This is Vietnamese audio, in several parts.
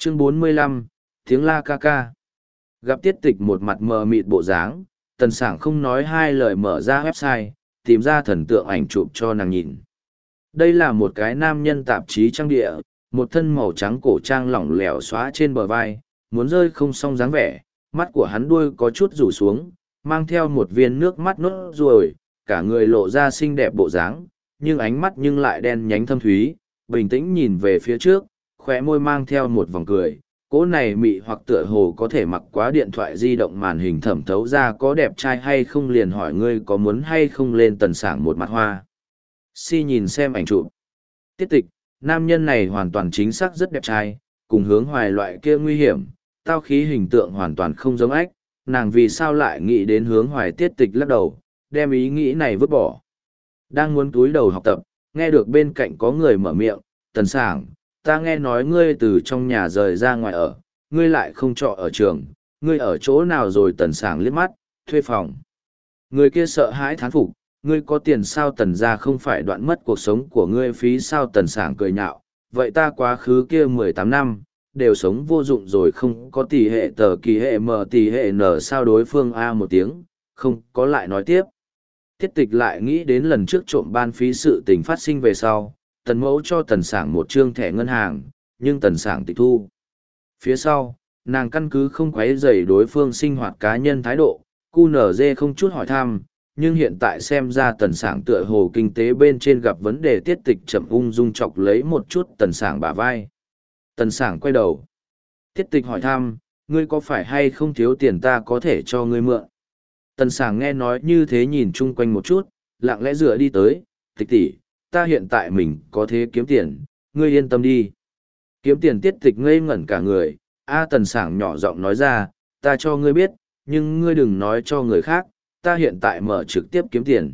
Chương 45, tiếng la ca ca. Gặp Tiết Tịch một mặt mờ mịt bộ dáng, Tần Sảng không nói hai lời mở ra website, tìm ra thần tượng ảnh chụp cho nàng nhìn. Đây là một cái nam nhân tạp chí trang địa, một thân màu trắng cổ trang lỏng lẻo xóa trên bờ vai, muốn rơi không xong dáng vẻ, mắt của hắn đuôi có chút rủ xuống, mang theo một viên nước mắt nốt ruồi, cả người lộ ra xinh đẹp bộ dáng, nhưng ánh mắt nhưng lại đen nhánh thâm thúy, bình tĩnh nhìn về phía trước, khóe môi mang theo một vòng cười. Cỗ này mị hoặc tựa hồ có thể mặc quá điện thoại di động màn hình thẩm thấu ra có đẹp trai hay không, liền hỏi ngươi có muốn hay không lên Tần Sảng một mặt hoa. Si nhìn xem ảnh chụp. Tiết Tịch, nam nhân này hoàn toàn chính xác rất đẹp trai, cùng Hướng Hoài loại kia nguy hiểm, tao khí hình tượng hoàn toàn không giống ách, nàng vì sao lại nghĩ đến Hướng Hoài. Tiết Tịch lắc đầu, đem ý nghĩ này vứt bỏ. Đang muốn túi đầu học tập, nghe được bên cạnh có người mở miệng, Tần Sảng, ta nghe nói ngươi từ trong nhà rời ra ngoài ở, ngươi lại không trọ ở trường, ngươi ở chỗ nào rồi? Tần Sảng liếc mắt, thuê phòng. Người kia sợ hãi thán phục, ngươi có tiền sao? Tần gia không phải đoạn mất cuộc sống của ngươi phí sao? Tần Sảng cười nhạo, vậy ta quá khứ kia 18 năm, đều sống vô dụng rồi, không có tỷ hệ tờ kỳ hệ mờ tỷ hệ nở sao? Đối phương A một tiếng, không có lại nói tiếp. Tiết Tịch lại nghĩ đến lần trước trộm ban phí sự tình phát sinh về sau, Tần Mẫu cho Tần Sảng một trương thẻ ngân hàng, nhưng Tần Sảng tịch thu. Phía sau, nàng căn cứ không quấy rầy đối phương sinh hoạt cá nhân thái độ, QNZ không chút hỏi thăm, nhưng hiện tại xem ra Tần Sảng tựa hồ kinh tế bên trên gặp vấn đề. Tiết Tịch chậm ung dung chọc lấy một chút Tần Sảng bả vai. Tần Sảng quay đầu. Tiết Tịch hỏi thăm, ngươi có phải hay không thiếu tiền ta có thể cho ngươi mượn? Tần Sảng nghe nói như thế nhìn chung quanh một chút, lặng lẽ dựa đi tới, Tịch tỷ, ta hiện tại mình có thế kiếm tiền, ngươi yên tâm đi. Kiếm tiền? Tiết Tịch ngây ngẩn cả người. Tần Sảng nhỏ giọng nói ra, ta cho ngươi biết, nhưng ngươi đừng nói cho người khác, ta hiện tại mở trực tiếp kiếm tiền.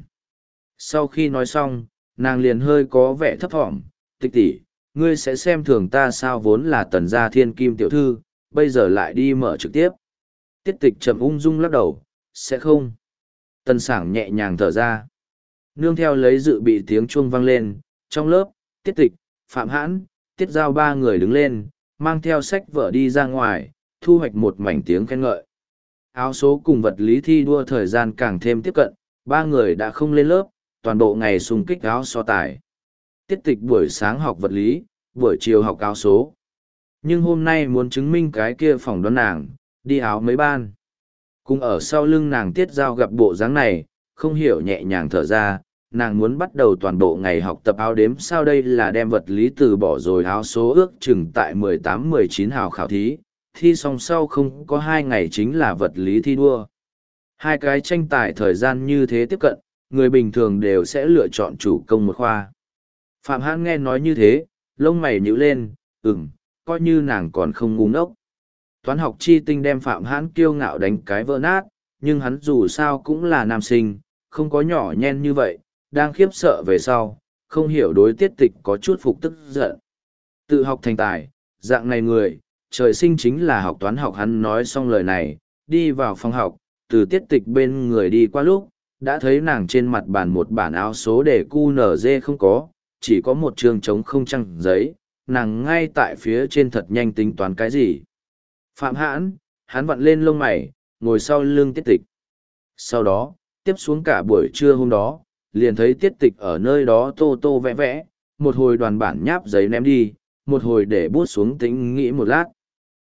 Sau khi nói xong, nàng liền hơi có vẻ thấp thỏm, Tịch tỷ, ngươi sẽ xem thường ta sao? Vốn là Tần gia thiên kim tiểu thư, bây giờ lại đi mở trực tiếp. Tiết Tịch chậm ung dung lắc đầu, sẽ không. Tần Sảng nhẹ nhàng thở ra. Nương theo lấy dự bị tiếng chuông vang lên, trong lớp, Tiết Tịch, Phạm Hãn, Tiết Giao ba người đứng lên, mang theo sách vở đi ra ngoài, thu hoạch một mảnh tiếng khen ngợi. Áo số cùng vật lý thi đua thời gian càng thêm tiếp cận, ba người đã không lên lớp, toàn bộ ngày xung kích áo so tài. Tiết Tịch buổi sáng học vật lý, buổi chiều học áo số. Nhưng hôm nay muốn chứng minh cái kia phỏng đoán nàng, đi áo mấy ban. Cùng ở sau lưng nàng Tiết Giao gặp bộ dáng này, không hiểu nhẹ nhàng thở ra, nàng muốn bắt đầu toàn bộ ngày học tập áo đếm sao? Đây là đem vật lý từ bỏ rồi áo số ước chừng tại 18-19 hào khảo thí, thi xong sau không có 2 ngày chính là vật lý thi đua. Hai cái tranh tài thời gian như thế tiếp cận, người bình thường đều sẽ lựa chọn chủ công một khoa. Phạm Hãn nghe nói như thế, lông mày nhíu lên, coi như nàng còn không ngu ngốc. Toán học chi tinh đem Phạm Hãn kiêu ngạo đánh cái vỡ nát, nhưng hắn dù sao cũng là nam sinh, không có nhỏ nhen như vậy, đang khiếp sợ về sau, không hiểu đối Tiết Tịch có chút phục tức giận. Tự học thành tài, dạng này người, trời sinh chính là học toán học. Hắn nói xong lời này, đi vào phòng học, từ Tiết Tịch bên người đi qua lúc, đã thấy nàng trên mặt bàn một bản áo số để QNZ không có, chỉ có một chương trống không trăng giấy, nàng ngay tại phía trên thật nhanh tính toán cái gì. Phạm Hãn, hắn vặn lên lông mày, ngồi sau lưng Tiết Tịch. Sau đó, tiếp xuống cả buổi trưa hôm đó, liền thấy Tiết Tịch ở nơi đó tô tô vẽ vẽ, một hồi đoàn bản nháp giấy ném đi, một hồi để bút xuống tĩnh nghĩ một lát.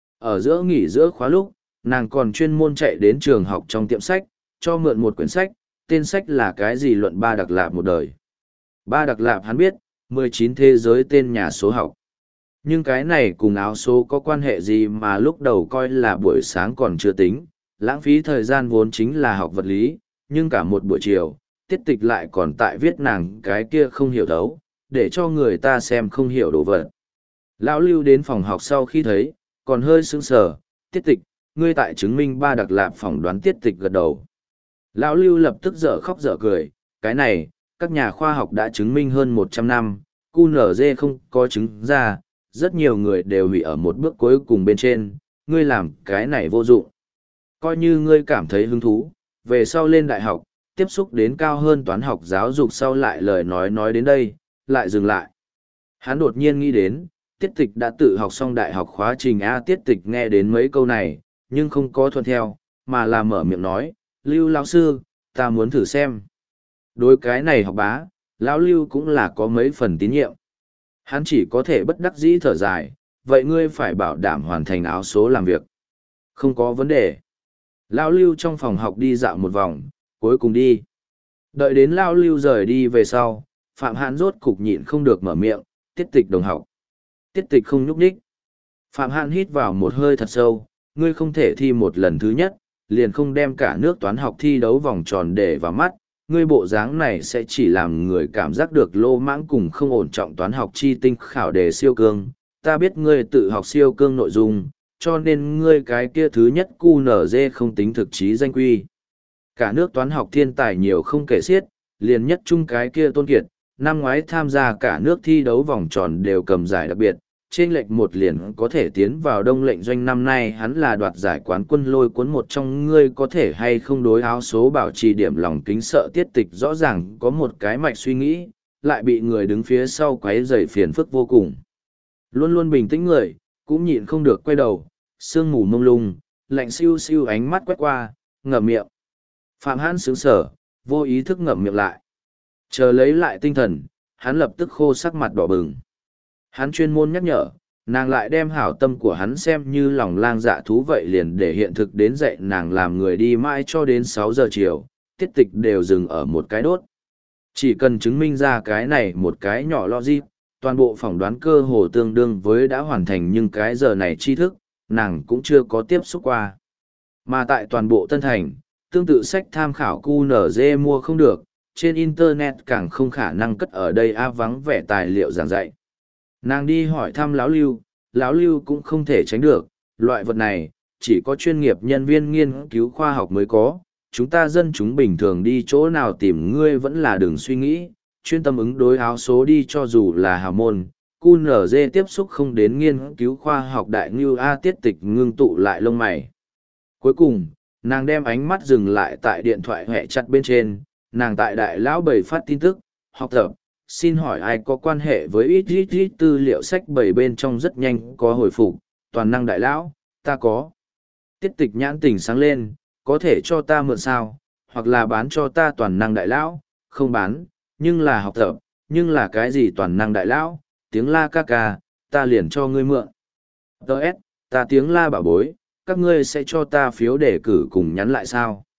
Ở giữa nghỉ giữa khóa lúc, nàng còn chuyên môn chạy đến trường học trong tiệm sách, cho mượn một quyển sách, tên sách là cái gì? Luận Ba Đặc Lạp một đời. Ba Đặc Lạp hắn biết, 19 thế giới tên nhà số học. Nhưng cái này cùng áo số có quan hệ gì mà lúc đầu coi là buổi sáng còn chưa tính, lãng phí thời gian vốn chính là học vật lý, nhưng cả một buổi chiều, Tiết Tịch lại còn tại viết nàng cái kia không hiểu đấu, để cho người ta xem không hiểu đồ vật. Lão Lưu đến phòng học sau khi thấy, còn hơi sững sờ, Tiết Tịch, ngươi tại chứng minh Ba Đặc Lạp phỏng đoán? Tiết Tịch gật đầu. Lão Lưu lập tức dở khóc dở cười, cái này, các nhà khoa học đã chứng minh hơn 100 năm, QNZ không có chứng ra, rất nhiều người đều hủy ở một bước cuối cùng bên trên, ngươi làm cái này vô dụng. Coi như ngươi cảm thấy hứng thú, về sau lên đại học, tiếp xúc đến cao hơn toán học giáo dục sau lại lời nói đến đây, lại dừng lại. Hắn đột nhiên nghĩ đến, Tiết Tịch đã tự học xong đại học khóa trình A. Tiết Tịch nghe đến mấy câu này, nhưng không có thuận theo, mà là mở miệng nói, Lưu lão sư, ta muốn thử xem. Đối cái này học bá, lão Lưu cũng là có mấy phần tín nhiệm. Hắn chỉ có thể bất đắc dĩ thở dài, vậy ngươi phải bảo đảm hoàn thành áo số làm việc. Không có vấn đề. Lão Lưu trong phòng học đi dạo một vòng, cuối cùng đi. Đợi đến Lão Lưu rời đi về sau, Phạm Hãn rốt cục nhịn không được mở miệng, Tiết Tịch đồng học. Tiết Tịch không nhúc nhích. Phạm Hãn hít vào một hơi thật sâu, ngươi không thể thi một lần thứ nhất, liền không đem cả nước toán học thi đấu vòng tròn để vào mắt, ngươi bộ dáng này sẽ chỉ làm người cảm giác được lô mãng cùng không ổn trọng toán học chi tinh khảo đề siêu cương. Ta biết ngươi tự học siêu cương nội dung, cho nên ngươi cái kia thứ nhất QNZ không tính thực chí danh quy. Cả nước toán học thiên tài nhiều không kể xiết, liền nhất chung cái kia Tôn Kiệt, năm ngoái tham gia cả nước thi đấu vòng tròn đều cầm giải đặc biệt, trên lệch một liền có thể tiến vào đông lệnh doanh. Năm nay hắn là đoạt giải quán quân lôi cuốn một trong, ngươi có thể hay không đối áo số bảo trì điểm lòng kính sợ. Tiết Tịch rõ ràng có một cái mạch suy nghĩ, lại bị người đứng phía sau quấy rầy phiền phức vô cùng. Luôn luôn bình tĩnh người, cũng nhịn không được quay đầu, sương mù mông lung, lạnh siêu siêu ánh mắt quét qua, ngậm miệng. Phạm Hãn sững sờ, vô ý thức ngậm miệng lại. Chờ lấy lại tinh thần, hắn lập tức khô sắc mặt đỏ bừng. Hắn chuyên môn nhắc nhở, nàng lại đem hảo tâm của hắn xem như lòng lang dạ thú vậy, liền để hiện thực đến dạy nàng làm người đi mãi cho đến 6 giờ chiều, Tiết Tịch đều dừng ở một cái đốt. Chỉ cần chứng minh ra cái này một cái nhỏ logic, toàn bộ phỏng đoán cơ hồ tương đương với đã hoàn thành, nhưng cái giờ này tri thức, nàng cũng chưa có tiếp xúc qua. Mà tại toàn bộ Tân Thành, tương tự sách tham khảo QNZ mua không được, trên Internet càng không khả năng cất ở đây vắng vẻ tài liệu giảng dạy. Nàng đi hỏi thăm lão Lưu cũng không thể tránh được, loại vật này, chỉ có chuyên nghiệp nhân viên nghiên cứu khoa học mới có, chúng ta dân chúng bình thường đi chỗ nào tìm ngươi vẫn là đừng suy nghĩ, chuyên tâm ứng đối áo số đi, cho dù là hào môn, QNZ tiếp xúc không đến nghiên cứu khoa học đại ngưu A. Tiết Tịch ngưng tụ lại lông mày. Cuối cùng, nàng đem ánh mắt dừng lại tại điện thoại hẹ chặt bên trên, nàng tại đại lão bầy phát tin tức, học tập, xin hỏi ai có quan hệ với ít tư liệu sách bầy bên trong rất nhanh có hồi phục, toàn năng đại lão, ta có. Tiết Tịch nhãn tình sáng lên, có thể cho ta mượn sao, hoặc là bán cho ta toàn năng đại lão, không bán, nhưng là học tập, nhưng là cái gì toàn năng đại lão, tiếng la ca ca, ta liền cho ngươi mượn. Đợt, ta tiếng la bảo bối, các ngươi sẽ cho ta phiếu đề cử cùng nhắn lại sao?